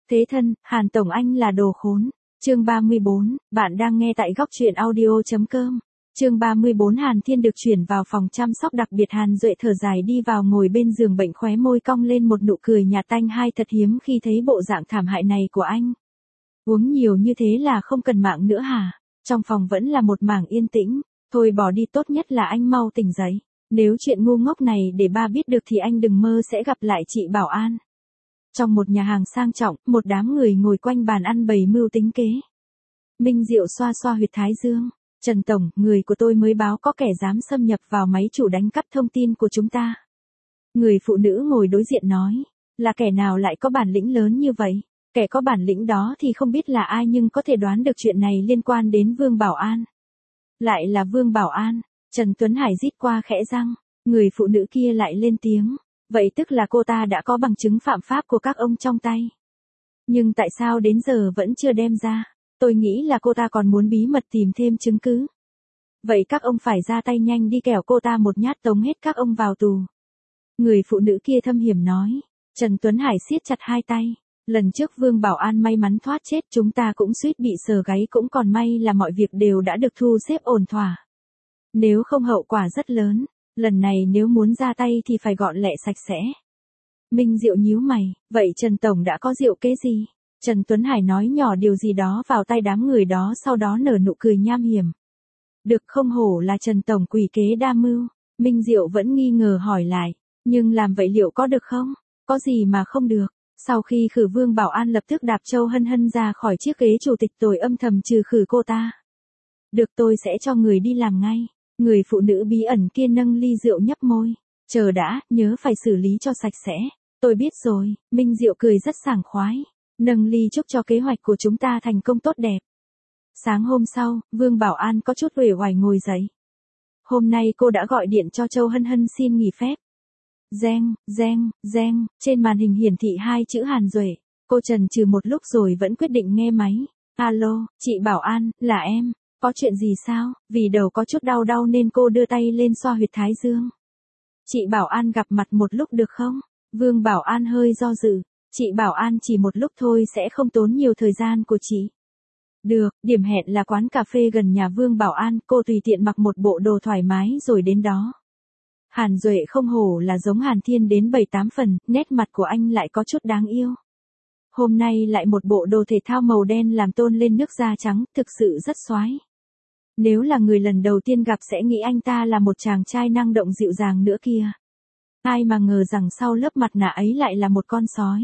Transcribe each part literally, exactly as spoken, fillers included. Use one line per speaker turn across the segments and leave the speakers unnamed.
Thế thân, Hàn Tổng Anh là đồ khốn. Chương ba mươi bốn, bạn đang nghe tại góc truyện audio.com. Chương ba mươi bốn Hàn Thiên được chuyển vào phòng chăm sóc đặc biệt. Hàn Duệ thở dài đi vào ngồi bên giường bệnh, khóe môi cong lên một nụ cười nhạt tanh hai, thật hiếm khi thấy bộ dạng thảm hại này của anh. Uống nhiều như thế là không cần mạng nữa hả? Trong phòng vẫn là một mảng yên tĩnh. Thôi bỏ đi, tốt nhất là anh mau tỉnh dậy. Nếu chuyện ngu ngốc này để ba biết được thì anh đừng mơ sẽ gặp lại chị Bảo An. Trong một nhà hàng sang trọng, một đám người ngồi quanh bàn ăn bày mưu tính kế. Minh Diệu xoa xoa huyệt thái dương. Trần Tổng, người của tôi mới báo có kẻ dám xâm nhập vào máy chủ đánh cắp thông tin của chúng ta. Người phụ nữ ngồi đối diện nói, là kẻ nào lại có bản lĩnh lớn như vậy? Kẻ có bản lĩnh đó thì không biết là ai, nhưng có thể đoán được chuyện này liên quan đến Vương Bảo An. Lại là Vương Bảo An. Trần Tuấn Hải rít qua khẽ răng. Người phụ nữ kia lại lên tiếng. Vậy tức là cô ta đã có bằng chứng phạm pháp của các ông trong tay. Nhưng tại sao đến giờ vẫn chưa đem ra? Tôi nghĩ là cô ta còn muốn bí mật tìm thêm chứng cứ. Vậy các ông phải ra tay nhanh đi, kẻo cô ta một nhát tống hết các ông vào tù. Người phụ nữ kia thâm hiểm nói. Trần Tuấn Hải siết chặt hai tay. Lần trước Vương Bảo An may mắn thoát chết, chúng ta cũng suýt bị sờ gáy, cũng còn may là mọi việc đều đã được thu xếp ổn thỏa. Nếu không hậu quả rất lớn. Lần này nếu muốn ra tay thì phải gọn lẹ sạch sẽ. Minh Diệu nhíu mày, vậy Trần Tổng đã có diệu kế gì? Trần Tuấn Hải nói nhỏ điều gì đó vào tai đám người đó, sau đó nở nụ cười nham hiểm. Được, không hổ là Trần Tổng quỷ kế đa mưu. Minh Diệu vẫn nghi ngờ hỏi lại, nhưng làm vậy liệu có được không? Có gì mà không được? Sau khi khử Vương Bảo An, lập tức đạp Châu Hân Hân ra khỏi chiếc ghế chủ tịch, rồi âm thầm trừ khử cô ta. Được, tôi sẽ cho người đi làm ngay. Người phụ nữ bí ẩn kia nâng ly rượu nhấp môi. Chờ đã, nhớ phải xử lý cho sạch sẽ. Tôi biết rồi. Minh Diệu cười rất sảng khoái. Nâng ly chúc cho kế hoạch của chúng ta thành công tốt đẹp. Sáng hôm sau, Vương Bảo An có chút uể oải ngồi dậy. Hôm nay cô đã gọi điện cho Châu Hân Hân xin nghỉ phép. Reng, reng, reng, trên màn hình hiển thị hai chữ Hàn Duệ. Cô chần chừ một lúc rồi vẫn quyết định nghe máy. Alo, chị Bảo An, là em. Có chuyện gì sao? Vì đầu có chút đau đau nên cô đưa tay lên xoa huyệt thái dương. Chị Bảo An gặp mặt một lúc được không? Vương Bảo An hơi do dự. Chị Bảo An, chỉ một lúc thôi, sẽ không tốn nhiều thời gian của chị. Được, điểm hẹn là quán cà phê gần nhà Vương Bảo An. Cô tùy tiện mặc một bộ đồ thoải mái rồi đến đó. Hàn Duệ không hổ là giống Hàn Thiên đến bảy tám phần, nét mặt của anh lại có chút đáng yêu. Hôm nay lại một bộ đồ thể thao màu đen làm tôn lên nước da trắng, thực sự rất xoái. Nếu là người lần đầu tiên gặp sẽ nghĩ anh ta là một chàng trai năng động dịu dàng nữa kia. Ai mà ngờ rằng sau lớp mặt nạ ấy lại là một con sói.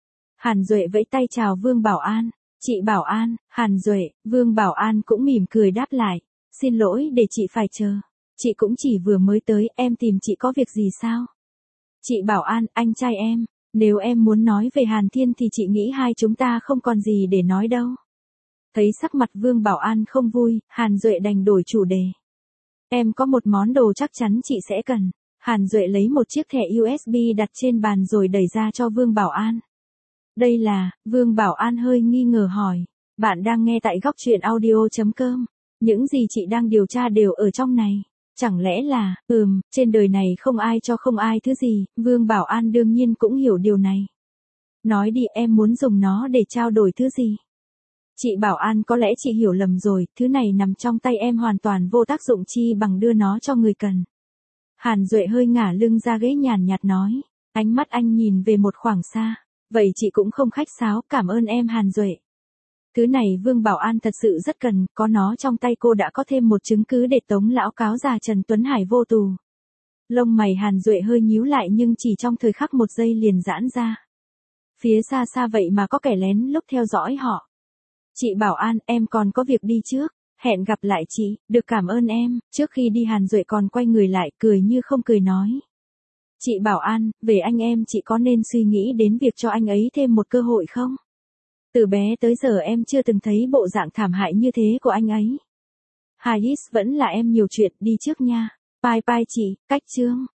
Hàn Duệ vẫy tay chào Vương Bảo An. Chị Bảo An, Hàn Duệ. Vương Bảo An cũng mỉm cười đáp lại. Xin lỗi để chị phải chờ. Chị cũng chỉ vừa mới tới, em tìm chị có việc gì sao? Chị Bảo An, anh trai em. Nếu em muốn nói về Hàn Thiên thì chị nghĩ hai chúng ta không còn gì để nói đâu. Thấy sắc mặt Vương Bảo An không vui, Hàn Duệ đành đổi chủ đề. Em có một món đồ chắc chắn chị sẽ cần. Hàn Duệ lấy một chiếc thẻ u ét bê đặt trên bàn rồi đẩy ra cho Vương Bảo An. Đây là, Vương Bảo An hơi nghi ngờ hỏi. Bạn đang nghe tại góc truyện audio.com. Những gì chị đang điều tra đều ở trong này. Chẳng lẽ là, ừm, trên đời này không ai cho không ai thứ gì. Vương Bảo An đương nhiên cũng hiểu điều này. Nói đi, em muốn dùng nó để trao đổi thứ gì? Chị Bảo An, có lẽ chị hiểu lầm rồi, thứ này nằm trong tay em hoàn toàn vô tác dụng, chi bằng đưa nó cho người cần. Hàn Duệ hơi ngả lưng ra ghế nhàn nhạt nói, ánh mắt anh nhìn về một khoảng xa. Vậy chị cũng không khách sáo, cảm ơn em Hàn Duệ. Thứ này Vương Bảo An thật sự rất cần, có nó trong tay cô đã có thêm một chứng cứ để tống lão cáo già Trần Tuấn Hải vô tù. Lông mày Hàn Duệ hơi nhíu lại, nhưng chỉ trong thời khắc một giây liền giãn ra. Phía xa xa vậy mà có kẻ lén lút theo dõi họ. Chị Bảo An, em còn có việc đi trước. Hẹn gặp lại chị, được, cảm ơn em. Trước khi đi Hàn Duệ còn quay người lại, cười như không cười nói. Chị Bảo An, về anh em chị có nên suy nghĩ đến việc cho anh ấy thêm một cơ hội không? Từ bé tới giờ em chưa từng thấy bộ dạng thảm hại như thế của anh ấy. Hayes, vẫn là em nhiều chuyện, đi trước nha. Bye bye chị, cách chương.